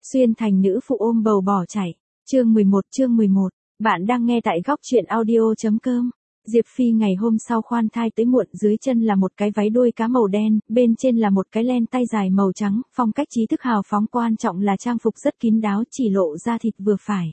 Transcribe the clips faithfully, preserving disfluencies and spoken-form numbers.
Xuyên thành nữ phụ ôm bầu bỏ chạy. Chương mười một chương mười một. Bạn đang nghe tại góc truyện audio.com. Diệp Phi ngày hôm sau khoan thai tới muộn, dưới chân là một cái váy đuôi cá màu đen, bên trên là một cái len tay dài màu trắng, phong cách trí thức hào phóng, quan trọng là trang phục rất kín đáo, chỉ lộ ra thịt vừa phải.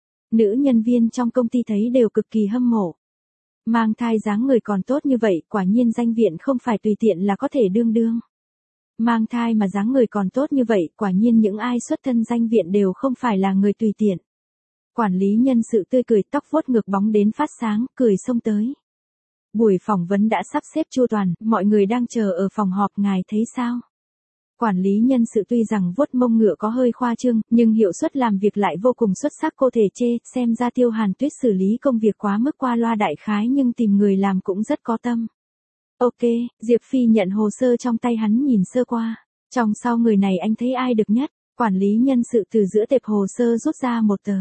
Nữ nhân viên trong công ty thấy đều cực kỳ hâm mộ. Mang thai dáng người còn tốt như vậy, quả nhiên danh viện không phải tùy tiện là có thể đương đương. Mang thai mà dáng người còn tốt như vậy, quả nhiên những ai xuất thân danh viện đều không phải là người tùy tiện. Quản lý nhân sự tươi cười, tóc vuốt ngược bóng đến phát sáng, cười xông tới. Buổi phỏng vấn đã sắp xếp chu toàn, mọi người đang chờ ở phòng họp, ngài thấy sao? Quản lý nhân sự tuy rằng vuốt mông ngựa có hơi khoa trương, nhưng hiệu suất làm việc lại vô cùng xuất sắc, cô thể chê, xem ra Tiêu Hàn Tuyết xử lý công việc quá mức qua loa đại khái, nhưng tìm người làm cũng rất có tâm. Ok, Diệp Phi nhận hồ sơ trong tay hắn, nhìn sơ qua. Trong sau người này anh thấy ai được nhất? Quản lý nhân sự từ giữa tệp hồ sơ rút ra một tờ.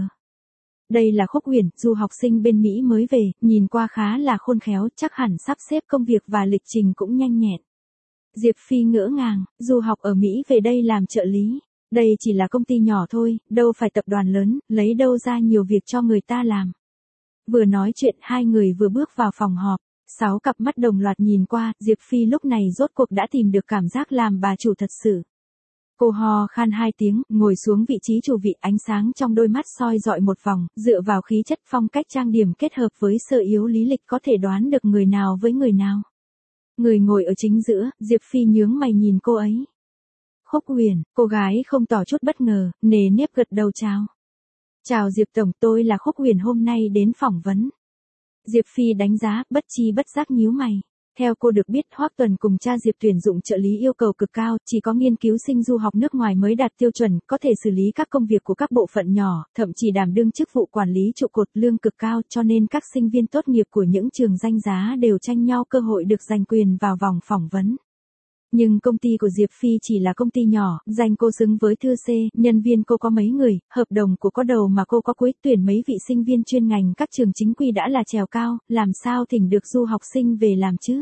Đây là Khúc Huyền, du học sinh bên Mỹ mới về, nhìn qua khá là khôn khéo, chắc hẳn sắp xếp công việc và lịch trình cũng nhanh nhẹn. Diệp Phi ngỡ ngàng, du học ở Mỹ về đây làm trợ lý. Đây chỉ là công ty nhỏ thôi, đâu phải tập đoàn lớn, lấy đâu ra nhiều việc cho người ta làm. Vừa nói chuyện, hai người vừa bước vào phòng họp. Sáu cặp mắt đồng loạt nhìn qua, Diệp Phi lúc này rốt cuộc đã tìm được cảm giác làm bà chủ thật sự. Cô ho khan hai tiếng, ngồi xuống vị trí chủ vị, ánh sáng trong đôi mắt soi dọi một vòng, dựa vào khí chất phong cách trang điểm kết hợp với sơ yếu lý lịch có thể đoán được người nào với người nào. Người ngồi ở chính giữa, Diệp Phi nhướng mày nhìn cô ấy. Khúc Huyền, cô gái không tỏ chút bất ngờ, nề nếp gật đầu chào. Chào Diệp Tổng, tôi là Khúc Huyền, hôm nay đến phỏng vấn. Diệp Phi đánh giá, bất chi bất giác nhíu mày. Theo cô được biết, Hoắc Tuần cùng cha Diệp tuyển dụng trợ lý yêu cầu cực cao, chỉ có nghiên cứu sinh du học nước ngoài mới đạt tiêu chuẩn, có thể xử lý các công việc của các bộ phận nhỏ, thậm chí đảm đương chức vụ quản lý trụ cột, lương cực cao, cho nên các sinh viên tốt nghiệp của những trường danh giá đều tranh nhau cơ hội được giành quyền vào vòng phỏng vấn. Nhưng công ty của Diệp Phi chỉ là công ty nhỏ, danh cô xứng với thư C, nhân viên cô có mấy người, hợp đồng của có đầu mà cô có cuối, tuyển mấy vị sinh viên chuyên ngành các trường chính quy đã là trèo cao, làm sao thỉnh được du học sinh về làm chứ?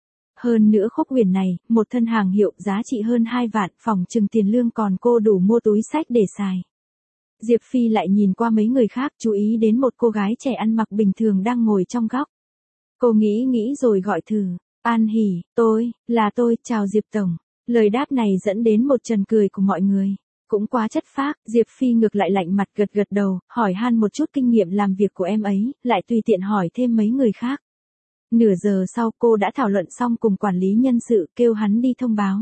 Hơn nữa Khúc Huyền này, một thân hàng hiệu giá trị hơn hai vạn, phòng chừng tiền lương còn cô đủ mua túi xách để xài. Diệp Phi lại nhìn qua mấy người khác, chú ý đến một cô gái trẻ ăn mặc bình thường đang ngồi trong góc. Cô nghĩ nghĩ rồi gọi thử. An Hỷ, tôi, là tôi, chào Diệp Tổng. Lời đáp này dẫn đến một trần cười của mọi người. Cũng quá chất phác, Diệp Phi ngược lại lạnh mặt gật gật đầu, hỏi han một chút kinh nghiệm làm việc của em ấy, lại tùy tiện hỏi thêm mấy người khác. Nửa giờ sau cô đã thảo luận xong cùng quản lý nhân sự, kêu hắn đi thông báo.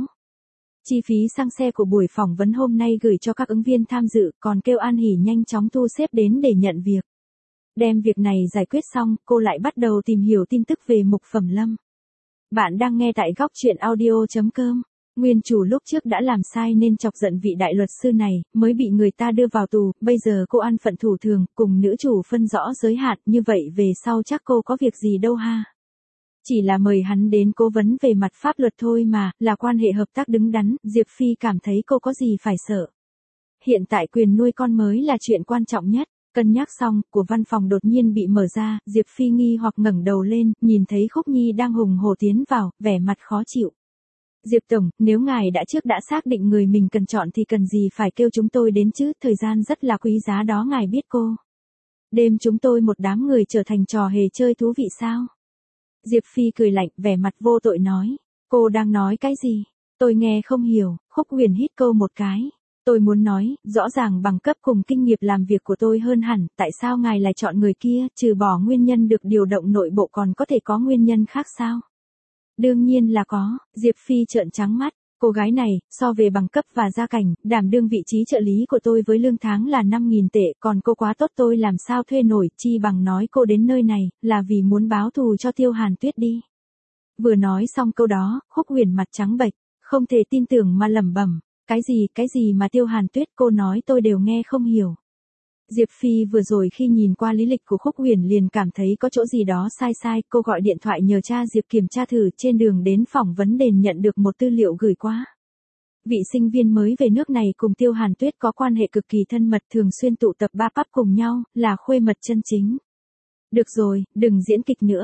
Chi phí xăng xe của buổi phỏng vấn hôm nay gửi cho các ứng viên tham dự, còn kêu An Hỷ nhanh chóng thu xếp đến để nhận việc. Đem việc này giải quyết xong, cô lại bắt đầu tìm hiểu tin tức về Mục Phẩm Lâm. Bạn đang nghe tại góc truyện audio.com. Nguyên chủ lúc trước đã làm sai nên chọc giận vị đại luật sư này, mới bị người ta đưa vào tù, bây giờ cô ăn phận thủ thường, cùng nữ chủ phân rõ giới hạn, như vậy về sau chắc cô có việc gì đâu ha. Chỉ là mời hắn đến cố vấn về mặt pháp luật thôi mà, là quan hệ hợp tác đứng đắn, Diệp Phi cảm thấy cô có gì phải sợ. Hiện tại quyền nuôi con mới là chuyện quan trọng nhất. Cân nhắc xong, của văn phòng đột nhiên bị mở ra, Diệp Phi nghi hoặc ngẩng đầu lên, nhìn thấy Khúc Nhi đang hùng hổ tiến vào, vẻ mặt khó chịu. Diệp Tổng, nếu ngài đã trước đã xác định người mình cần chọn thì cần gì phải kêu chúng tôi đến chứ, thời gian rất là quý giá đó, ngài biết cô. Đêm chúng tôi một đám người trở thành trò hề chơi thú vị sao? Diệp Phi cười lạnh, vẻ mặt vô tội nói. Cô đang nói cái gì? Tôi nghe không hiểu. Khúc Huyền hít câu một cái. Tôi muốn nói, rõ ràng bằng cấp cùng kinh nghiệm làm việc của tôi hơn hẳn, tại sao ngài lại chọn người kia, trừ bỏ nguyên nhân được điều động nội bộ còn có thể có nguyên nhân khác sao? Đương nhiên là có, Diệp Phi trợn trắng mắt, cô gái này, so về bằng cấp và gia cảnh, đảm đương vị trí trợ lý của tôi với lương tháng là năm nghìn tệ, còn cô quá tốt tôi làm sao thuê nổi, chi bằng nói cô đến nơi này, là vì muốn báo thù cho Tiêu Hàn Tuyết đi. Vừa nói xong câu đó, Khúc Huyền mặt trắng bệch, không thể tin tưởng mà lẩm bẩm. Cái gì, cái gì mà Tiêu Hàn Tuyết, cô nói tôi đều nghe không hiểu. Diệp Phi vừa rồi khi nhìn qua lý lịch của Khúc Huyền liền cảm thấy có chỗ gì đó sai sai, cô gọi điện thoại nhờ cha Diệp kiểm tra thử, trên đường đến phỏng vấn đền nhận được một tư liệu gửi qua. Vị sinh viên mới về nước này cùng Tiêu Hàn Tuyết có quan hệ cực kỳ thân mật, thường xuyên tụ tập ba pub cùng nhau, là khuê mật chân chính. Được rồi, đừng diễn kịch nữa.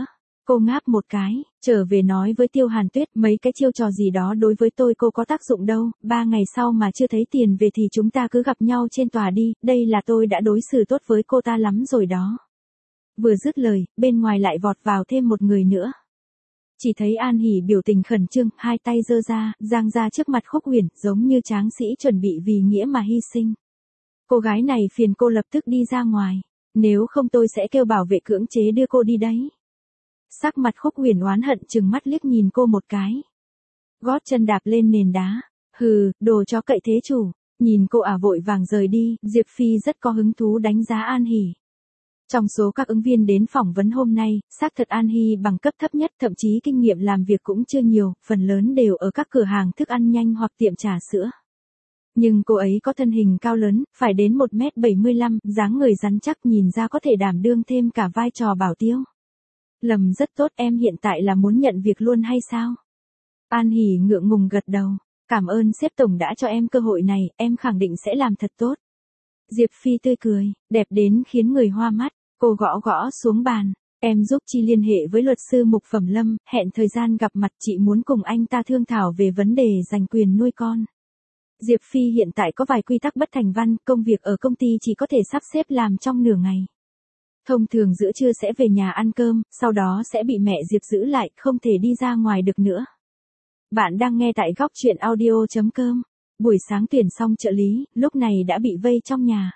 Cô ngáp một cái, trở về nói với Tiêu Hàn Tuyết mấy cái chiêu trò gì đó đối với tôi cô có tác dụng đâu, ba ngày sau mà chưa thấy tiền về thì chúng ta cứ gặp nhau trên tòa đi, đây là tôi đã đối xử tốt với cô ta lắm rồi đó. Vừa dứt lời, bên ngoài lại vọt vào thêm một người nữa. Chỉ thấy An Hỷ biểu tình khẩn trương, hai tay giơ ra, giang ra trước mặt Khúc Huyền, giống như tráng sĩ chuẩn bị vì nghĩa mà hy sinh. Cô gái này phiền cô lập tức đi ra ngoài, nếu không tôi sẽ kêu bảo vệ cưỡng chế đưa cô đi đấy. Sắc mặt Khúc Huyền oán hận trừng mắt liếc nhìn cô một cái. Gót chân đạp lên nền đá, hừ, đồ chó cậy thế chủ, nhìn cô ả vội vàng rời đi, Diệp Phi rất có hứng thú đánh giá An Hỷ. Trong số các ứng viên đến phỏng vấn hôm nay, xác thật An Hy bằng cấp thấp nhất, thậm chí kinh nghiệm làm việc cũng chưa nhiều, phần lớn đều ở các cửa hàng thức ăn nhanh hoặc tiệm trà sữa. Nhưng cô ấy có thân hình cao lớn, phải đến một mét bảy mươi lăm, dáng người rắn chắc nhìn ra có thể đảm đương thêm cả vai trò bảo tiêu. Lầm rất tốt, em hiện tại là muốn nhận việc luôn hay sao? An Hỷ ngượng ngùng gật đầu, cảm ơn sếp tổng đã cho em cơ hội này, em khẳng định sẽ làm thật tốt. Diệp Phi tươi cười, đẹp đến khiến người hoa mắt, cô gõ gõ xuống bàn, em giúp Chi liên hệ với luật sư Mục Phẩm Lâm, hẹn thời gian gặp mặt, chị muốn cùng anh ta thương thảo về vấn đề giành quyền nuôi con. Diệp Phi hiện tại có vài quy tắc bất thành văn, công việc ở công ty chỉ có thể sắp xếp làm trong nửa ngày. Thông thường giữa trưa sẽ về nhà ăn cơm, sau đó sẽ bị mẹ Diệp giữ lại, không thể đi ra ngoài được nữa. Bạn đang nghe tại góc truyện audio chấm com. Buổi sáng tuyển xong trợ lý, lúc này đã bị vây trong nhà.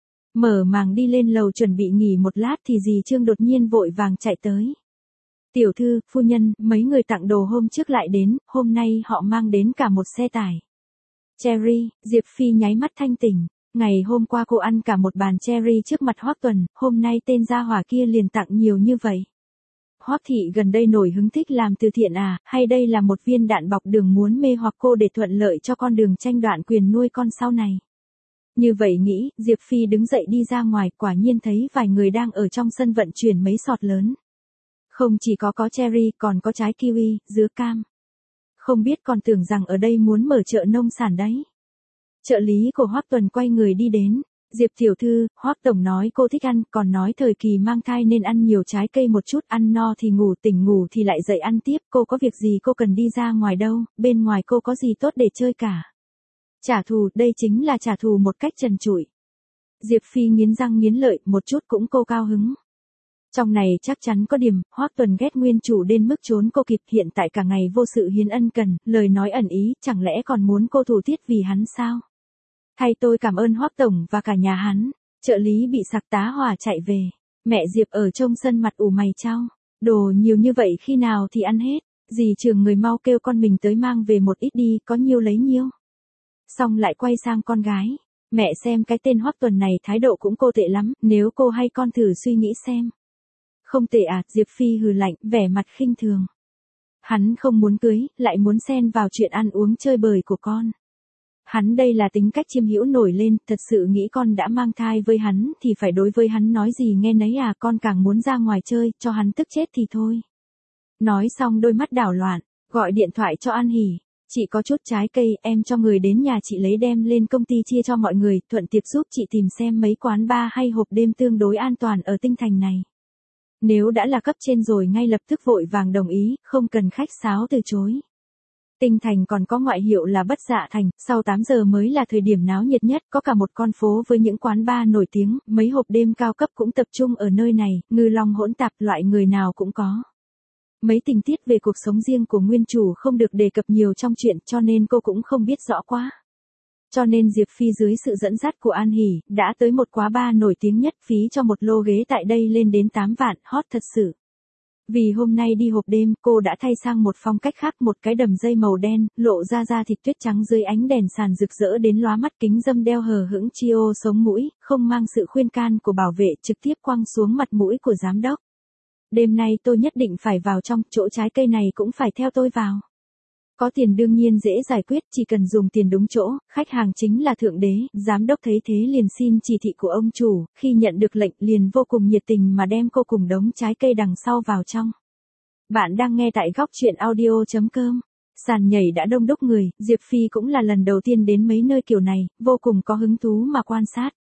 Mở màng đi lên lầu chuẩn bị nghỉ một lát thì dì Trương đột nhiên vội vàng chạy tới. Tiểu thư, phu nhân, mấy người tặng đồ hôm trước lại đến, hôm nay họ mang đến cả một xe tải. Cherry, Diệp Phi nháy mắt thanh tỉnh. Ngày hôm qua cô ăn cả một bàn cherry trước mặt Hoắc Tuần, hôm nay tên gia hỏa kia liền tặng nhiều như vậy. Hoắc thị gần đây nổi hứng thích làm từ thiện à, hay đây là một viên đạn bọc đường muốn mê hoặc cô để thuận lợi cho con đường tranh đoạt quyền nuôi con sau này. Như vậy nghĩ, Diệp Phi đứng dậy đi ra ngoài, quả nhiên thấy vài người đang ở trong sân vận chuyển mấy sọt lớn. Không chỉ có có cherry, còn có trái kiwi, dứa cam. Không biết còn tưởng rằng ở đây muốn mở chợ nông sản đấy. Trợ lý của Hoắc Tuần quay người đi đến. Diệp tiểu thư, Hoắc tổng nói cô thích ăn, còn nói thời kỳ mang thai nên ăn nhiều trái cây một chút, ăn no thì ngủ, tỉnh ngủ thì lại dậy ăn tiếp, cô có việc gì cô cần đi ra ngoài đâu, bên ngoài cô có gì tốt để chơi cả. Trả thù, đây chính là trả thù một cách trần trụi. Diệp Phi nghiến răng nghiến lợi, một chút cũng cô cao hứng. Trong này chắc chắn có điểm, Hoắc Tuần ghét nguyên chủ đến mức trốn cô kịp, hiện tại cả ngày vô sự hiến ân cần, lời nói ẩn ý, chẳng lẽ còn muốn cô thủ tiết vì hắn sao? Thay tôi cảm ơn Hoắc tổng và cả nhà hắn. Trợ lý bị sặc tá hỏa chạy về. Mẹ Diệp ở trong sân mặt ủ mày chau. Đồ nhiều như vậy khi nào thì ăn hết. Dì Trường người mau kêu con mình tới mang về một ít đi, có nhiêu lấy nhiêu. Xong lại quay sang con gái. Mẹ xem cái tên Hoắc Tuần này thái độ cũng cô tệ lắm, nếu cô hay con thử suy nghĩ xem. Không tệ à, Diệp Phi hừ lạnh, vẻ mặt khinh thường. Hắn không muốn cưới, lại muốn xen vào chuyện ăn uống chơi bời của con. Hắn đây là tính cách chiêm hữu nổi lên, thật sự nghĩ con đã mang thai với hắn thì phải đối với hắn nói gì nghe nấy à, con càng muốn ra ngoài chơi, cho hắn tức chết thì thôi. Nói xong đôi mắt đảo loạn, gọi điện thoại cho An Hỷ. Chị có chút trái cây, em cho người đến nhà chị lấy đem lên công ty chia cho mọi người, thuận tiệp giúp chị tìm xem mấy quán bar hay hộp đêm tương đối an toàn ở Tinh Thành này. Nếu đã là cấp trên rồi ngay lập tức vội vàng đồng ý, không cần khách sáo từ chối. Tinh Thành còn có ngoại hiệu là Bất Dạ Thành, sau tám giờ mới là thời điểm náo nhiệt nhất, có cả một con phố với những quán bar nổi tiếng, mấy hộp đêm cao cấp cũng tập trung ở nơi này, ngư long hỗn tạp, loại người nào cũng có. Mấy tình tiết về cuộc sống riêng của nguyên chủ không được đề cập nhiều trong chuyện, cho nên cô cũng không biết rõ quá. Cho nên Diệp Phi dưới sự dẫn dắt của An Hỷ, đã tới một quán bar nổi tiếng nhất, phí cho một lô ghế tại đây lên đến tám vạn, hot thật sự. Vì hôm nay đi hộp đêm, cô đã thay sang một phong cách khác, một cái đầm dây màu đen, lộ ra da thịt tuyết trắng dưới ánh đèn sàn rực rỡ đến lóa mắt, kính dâm đeo hờ hững chi ô sống mũi, không mang sự khuyên can của bảo vệ, trực tiếp quăng xuống mặt mũi của giám đốc. Đêm nay tôi nhất định phải vào trong, chỗ trái cây này cũng phải theo tôi vào. Có tiền đương nhiên dễ giải quyết, chỉ cần dùng tiền đúng chỗ, khách hàng chính là thượng đế, giám đốc thấy thế liền xin chỉ thị của ông chủ, khi nhận được lệnh liền vô cùng nhiệt tình mà đem cô cùng đống trái cây đằng sau vào trong. Bạn đang nghe tại góc truyện audio chấm com. Sàn nhảy đã đông đúc người, Diệp Phi cũng là lần đầu tiên đến mấy nơi kiểu này, vô cùng có hứng thú mà quan sát.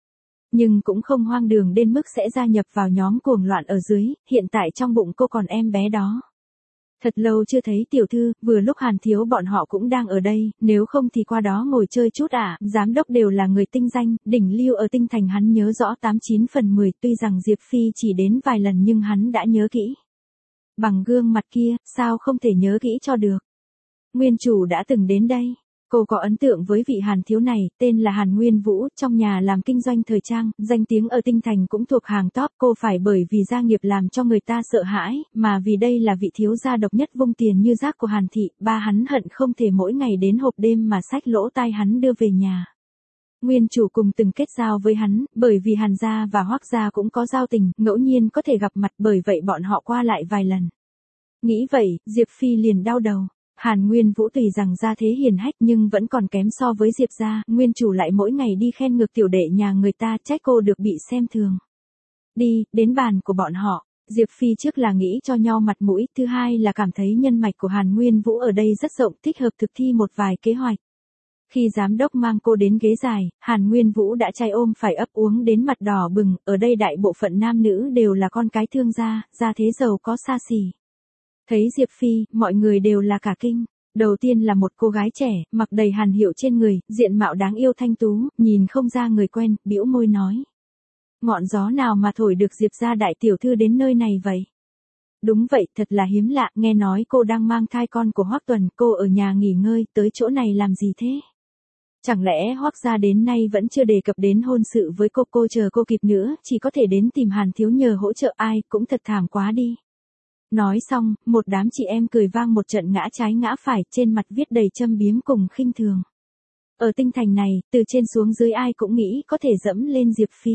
nhưng cũng không hoang đường đến mức sẽ gia nhập vào nhóm cuồng loạn ở dưới, hiện tại trong bụng cô còn em bé đó. Thật lâu chưa thấy tiểu thư, vừa lúc Hàn Thiếu bọn họ cũng đang ở đây, nếu không thì qua đó ngồi chơi chút à, giám đốc đều là người tinh danh, đỉnh lưu ở tinh thành hắn nhớ rõ tám chín phần mười, tuy rằng Diệp Phi chỉ đến vài lần nhưng hắn đã nhớ kỹ. Bằng gương mặt kia, sao không thể nhớ kỹ cho được. Nguyên chủ đã từng đến đây. Cô có ấn tượng với vị Hàn Thiếu này, tên là Hàn Nguyên Vũ, trong nhà làm kinh doanh thời trang, danh tiếng ở tinh thành cũng thuộc hàng top. Cô phải bởi vì gia nghiệp làm cho người ta sợ hãi, mà vì đây là vị thiếu gia độc nhất vung tiền như rác của Hàn thị, ba hắn hận không thể mỗi ngày đến hộp đêm mà xách lỗ tai hắn đưa về nhà. Nguyên chủ cùng từng kết giao với hắn, bởi vì Hàn gia và Hoắc gia cũng có giao tình, ngẫu nhiên có thể gặp mặt, bởi vậy bọn họ qua lại vài lần. Nghĩ vậy, Diệp Phi liền đau đầu. Hàn Nguyên Vũ tùy rằng gia thế hiền hách nhưng vẫn còn kém so với Diệp gia, nguyên chủ lại mỗi ngày đi khen ngược tiểu đệ nhà người ta, trách cô được bị xem thường. Đi, đến bàn của bọn họ, Diệp Phi trước là nghĩ cho nhau mặt mũi, thứ hai là cảm thấy nhân mạch của Hàn Nguyên Vũ ở đây rất rộng, thích hợp thực thi một vài kế hoạch. Khi giám đốc mang cô đến ghế dài, Hàn Nguyên Vũ đã trai ôm phải ấp uống đến mặt đỏ bừng, ở đây đại bộ phận nam nữ đều là con cái thương gia, gia thế giàu có xa xỉ. Thấy Diệp Phi, mọi người đều là cả kinh. Đầu tiên là một cô gái trẻ, mặc đầy hàn hiệu trên người, diện mạo đáng yêu thanh tú, nhìn không ra người quen, bĩu môi nói. Ngọn gió nào mà thổi được Diệp gia đại tiểu thư đến nơi này vậy? Đúng vậy, thật là hiếm lạ, nghe nói cô đang mang thai con của Hoắc Tuần, cô ở nhà nghỉ ngơi, tới chỗ này làm gì thế? Chẳng lẽ Hoắc gia đến nay vẫn chưa đề cập đến hôn sự với cô, cô chờ cô kịp nữa, chỉ có thể đến tìm Hàn Thiếu nhờ hỗ trợ, ai, cũng thật thảm quá đi. Nói xong, một đám chị em cười vang một trận ngã trái ngã phải, trên mặt viết đầy châm biếm cùng khinh thường. Ở tinh thành này, từ trên xuống dưới ai cũng nghĩ có thể dẫm lên Diệp Phi.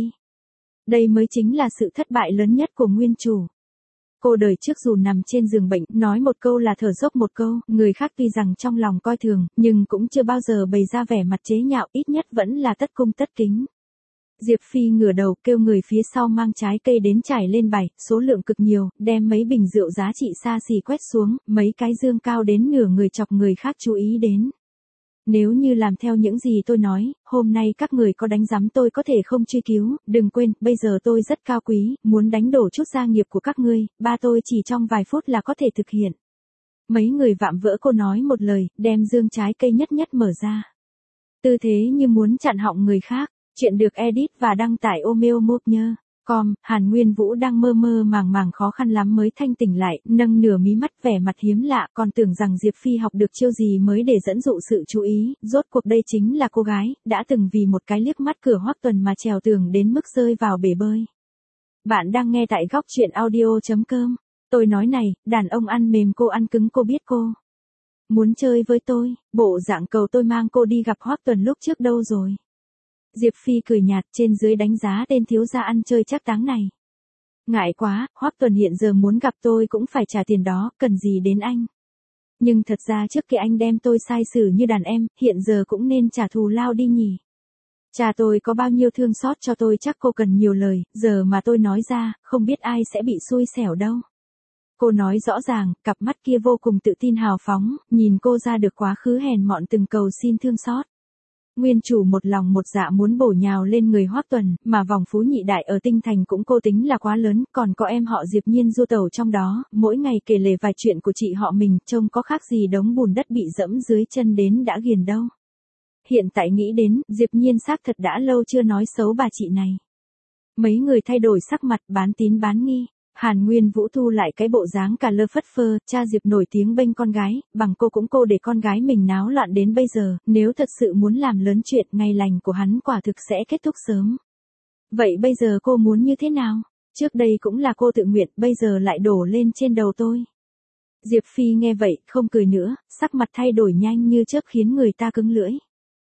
Đây mới chính là sự thất bại lớn nhất của nguyên chủ. Cô đời trước dù nằm trên giường bệnh, nói một câu là thở dốc một câu, người khác tuy rằng trong lòng coi thường, nhưng cũng chưa bao giờ bày ra vẻ mặt chế nhạo, ít nhất vẫn là tất cung tất kính. Diệp Phi ngửa đầu kêu người phía sau mang trái cây đến trải lên bày, số lượng cực nhiều, đem mấy bình rượu giá trị xa xỉ quét xuống, mấy cái dương cao đến nửa người chọc người khác chú ý đến. Nếu như làm theo những gì tôi nói, hôm nay các người có đánh giám tôi có thể không truy cứu, đừng quên, bây giờ tôi rất cao quý, muốn đánh đổ chút gia nghiệp của các ngươi, ba tôi chỉ trong vài phút là có thể thực hiện. Mấy người vạm vỡ cô nói một lời, đem dương trái cây nhất nhất mở ra. Tư thế như muốn chặn họng người khác. Chuyện được edit và đăng tải Omeo Mobner. Com, Hàn Nguyên Vũ đang mơ mơ màng màng khó khăn lắm mới thanh tỉnh lại, nâng nửa mí mắt vẻ mặt hiếm lạ, còn tưởng rằng Diệp Phi học được chiêu gì mới để dẫn dụ sự chú ý, rốt cuộc đây chính là cô gái, đã từng vì một cái liếc mắt cửa Hoắc Tuần mà trèo tường đến mức rơi vào bể bơi. Bạn đang nghe tại góc truyện audio chấm com. Tôi nói này, đàn ông ăn mềm cô ăn cứng cô biết cô. Muốn chơi với tôi, bộ dạng cầu tôi mang cô đi gặp Hoắc Tuần lúc trước đâu rồi. Diệp Phi cười nhạt, trên dưới đánh giá tên thiếu gia ăn chơi chắc táng này. Ngại quá, Hoắc Tuần hiện giờ muốn gặp tôi cũng phải trả tiền đó, cần gì đến anh. Nhưng thật ra trước kia anh đem tôi sai xử như đàn em, hiện giờ cũng nên trả thù lao đi nhỉ. Cha tôi có bao nhiêu thương xót cho tôi chắc cô cần nhiều lời, giờ mà tôi nói ra, không biết ai sẽ bị xui xẻo đâu. Cô nói rõ ràng, cặp mắt kia vô cùng tự tin hào phóng, nhìn cô ra được quá khứ hèn mọn từng cầu xin thương xót. Nguyên chủ một lòng một dạ muốn bổ nhào lên người Hoắc Tuần, mà vòng phú nhị đại ở tinh thành cũng cô tính là quá lớn, còn có em họ Diệp Nhiên du tẩu trong đó, mỗi ngày kể lể vài chuyện của chị họ mình, trông có khác gì đống bùn đất bị dẫm dưới chân đến đã ghiền đâu. Hiện tại nghĩ đến, Diệp Nhiên xác thật đã lâu chưa nói xấu bà chị này. Mấy người thay đổi sắc mặt, bán tín bán nghi. Hàn Nguyên Vũ thu lại cái bộ dáng cả lơ phất phơ, cha Diệp nổi tiếng bênh con gái, bằng cô cũng cô để con gái mình náo loạn đến bây giờ, nếu thật sự muốn làm lớn chuyện, ngày lành của hắn quả thực sẽ kết thúc sớm. Vậy bây giờ cô muốn như thế nào? Trước đây cũng là cô tự nguyện, bây giờ lại đổ lên trên đầu tôi. Diệp Phi nghe vậy, không cười nữa, sắc mặt thay đổi nhanh như chớp khiến người ta cứng lưỡi.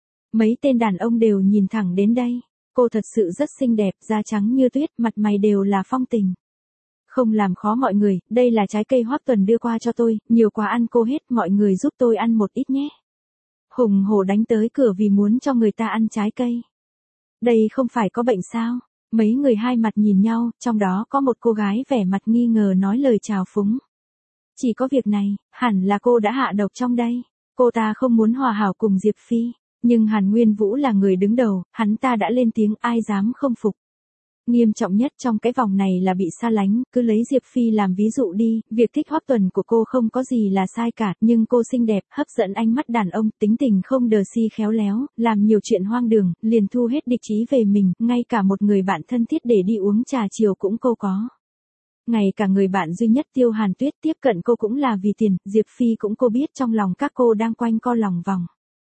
Mấy tên đàn ông đều nhìn thẳng đến đây, cô thật sự rất xinh đẹp, da trắng như tuyết, mặt mày đều là phong tình. Không làm khó mọi người, đây là trái cây Hoắc Tuần đưa qua cho tôi, nhiều quá ăn cô hết, mọi người giúp tôi ăn một ít nhé. Hùng hổ đánh tới cửa vì muốn cho người ta ăn trái cây. Đây không phải có bệnh sao? Mấy người hai mặt nhìn nhau, trong đó có một cô gái vẻ mặt nghi ngờ nói lời chào phúng. Chỉ có việc này, hẳn là cô đã hạ độc trong đây. Cô ta không muốn hòa hảo cùng Diệp Phi, Nhưng Hàn Nguyên Vũ là người đứng đầu, hắn ta đã lên tiếng ai dám không phục. Nghiêm trọng nhất trong cái vòng này là bị xa lánh, cứ lấy Diệp Phi làm ví dụ đi, việc thích Hoắc Tuần của cô không có gì là sai cả, nhưng cô xinh đẹp, hấp dẫn ánh mắt đàn ông, tính tình không đờ si khéo léo, làm nhiều chuyện hoang đường, liền thu hết địch ý về mình, ngay cả một người bạn thân thiết để đi uống trà chiều cũng cô có. Ngay cả người bạn duy nhất Tiêu Hàn Tuyết tiếp cận cô cũng là vì tiền, Diệp Phi cũng cô biết trong lòng các cô đang quanh co lòng vòng.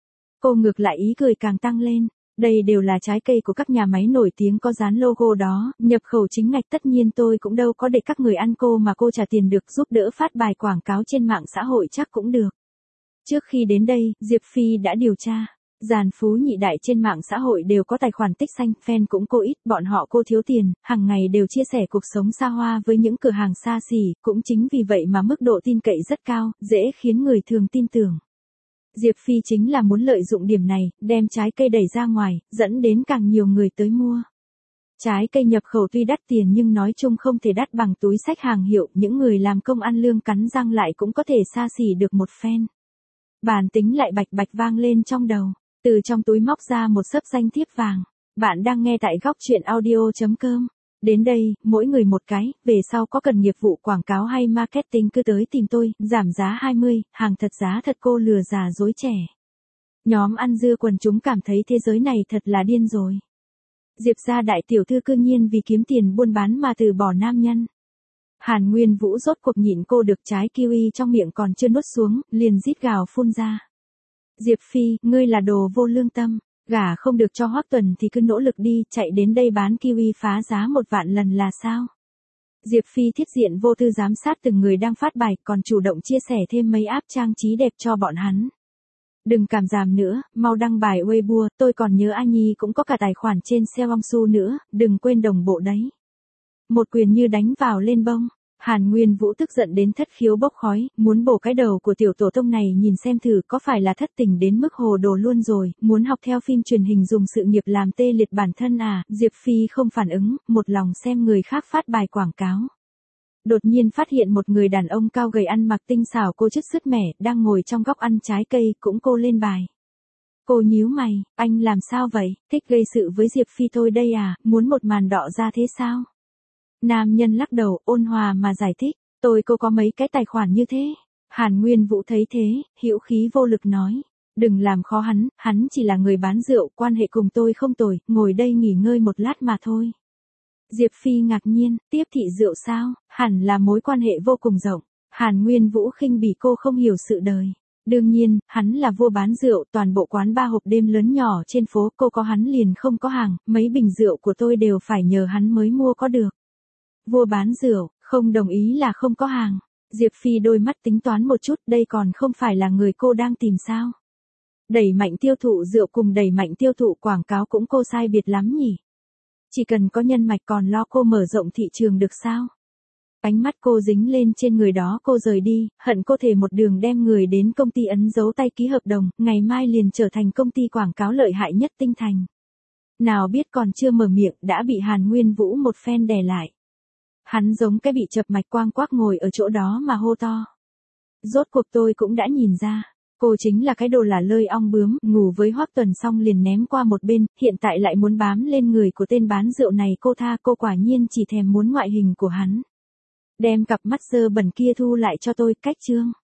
Cô ngược lại ý cười càng tăng lên. Đây đều là trái cây của các nhà máy nổi tiếng có dán logo đó, nhập khẩu chính ngạch, tất nhiên tôi cũng đâu có để các người ăn cô mà cô trả tiền được, giúp đỡ phát bài quảng cáo trên mạng xã hội chắc cũng được. Trước khi đến đây, Diệp Phi đã điều tra. Giàn phú nhị đại trên mạng xã hội đều có tài khoản tích xanh, fan cũng cô ít, bọn họ cô thiếu tiền, hàng ngày đều chia sẻ cuộc sống xa hoa với những cửa hàng xa xỉ, cũng chính vì vậy mà mức độ tin cậy rất cao, dễ khiến người thường tin tưởng. Diệp Phi chính là muốn lợi dụng điểm này, đem trái cây đẩy ra ngoài, dẫn đến càng nhiều người tới mua. Trái cây nhập khẩu tuy đắt tiền nhưng nói chung không thể đắt bằng túi xách hàng hiệu, những người làm công ăn lương cắn răng lại cũng có thể xa xỉ được một phen. Bản tính lại bạch bạch vang lên trong đầu, từ trong túi móc ra một xấp danh thiếp vàng. Bạn đang nghe tại góc truyện audio chấm com. Đến đây, mỗi người một cái, về sau có cần nghiệp vụ quảng cáo hay marketing cứ tới tìm tôi, giảm giá hai mươi, hàng thật giá thật cô lừa già dối trẻ. Nhóm ăn dưa quần chúng cảm thấy thế giới này thật là điên rồi. Diệp gia đại tiểu thư cư nhiên vì kiếm tiền buôn bán mà từ bỏ nam nhân. Hàn Nguyên Vũ rốt cuộc nhịn cô được, trái kiwi trong miệng còn chưa nuốt xuống, liền rít gào phun ra. Diệp Phi, ngươi là đồ vô lương tâm. Gả không được cho Hoắc Tuần thì cứ nỗ lực đi, chạy đến đây bán kiwi phá giá một vạn lần là sao? Diệp Phi thiết diện vô tư giám sát từng người đang phát bài, còn chủ động chia sẻ thêm mấy app trang trí đẹp cho bọn hắn. Đừng cảm giảm nữa, mau đăng bài Weibo, tôi còn nhớ A Nhi cũng có cả tài khoản trên Xiaohongshu nữa, đừng quên đồng bộ đấy. Một quyền như đánh vào lên bông. Hàn Nguyên Vũ tức giận đến thất khiếu bốc khói, muốn bổ cái đầu của tiểu tổ tông này nhìn xem thử có phải là thất tình đến mức hồ đồ luôn rồi, muốn học theo phim truyền hình dùng sự nghiệp làm tê liệt bản thân à. Diệp Phi không phản ứng, một lòng xem người khác phát bài quảng cáo. Đột nhiên phát hiện một người đàn ông cao gầy ăn mặc tinh xảo cô chất sứt mẻ, đang ngồi trong góc ăn trái cây, cũng cô lên bài. Cô nhíu mày, anh làm sao vậy, thích gây sự với Diệp Phi thôi đây à, muốn một màn đọ ra thế sao? Nam nhân lắc đầu, ôn hòa mà giải thích, tôi cô có mấy cái tài khoản như thế. Hàn Nguyên Vũ thấy thế, hữu khí vô lực nói, đừng làm khó hắn, hắn chỉ là người bán rượu, quan hệ cùng tôi không tồi, ngồi đây nghỉ ngơi một lát mà thôi. Diệp Phi ngạc nhiên, tiếp thị rượu sao, hẳn là mối quan hệ vô cùng rộng. Hàn Nguyên Vũ khinh bỉ cô không hiểu sự đời. Đương nhiên, hắn là vua bán rượu, toàn bộ quán ba hộp đêm lớn nhỏ trên phố, cô có hắn liền không có hàng, mấy bình rượu của tôi đều phải nhờ hắn mới mua có được. Vua bán rượu, không đồng ý là không có hàng. Diệp Phi đôi mắt tính toán một chút, đây còn không phải là người cô đang tìm sao. Đẩy mạnh tiêu thụ rượu cùng đẩy mạnh tiêu thụ quảng cáo cũng cô sai biệt lắm nhỉ. Chỉ cần có nhân mạch còn lo cô mở rộng thị trường được sao. Ánh mắt cô dính lên trên người đó, cô rời đi, hận cô thể một đường đem người đến công ty ấn dấu tay ký hợp đồng, ngày mai liền trở thành công ty quảng cáo lợi hại nhất Tinh Thành. Nào biết còn chưa mở miệng đã bị Hàn Nguyên Vũ một phen đè lại. Hắn giống cái bị chập mạch quang quác ngồi ở chỗ đó mà hô to. Rốt cuộc tôi cũng đã nhìn ra, cô chính là cái đồ là lơi ong bướm, ngủ với Hoắc Tuần xong liền ném qua một bên, hiện tại lại muốn bám lên người của tên bán rượu này, cô tha, cô quả nhiên chỉ thèm muốn ngoại hình của hắn. Đem cặp mắt dơ bẩn kia thu lại cho tôi, cách chương.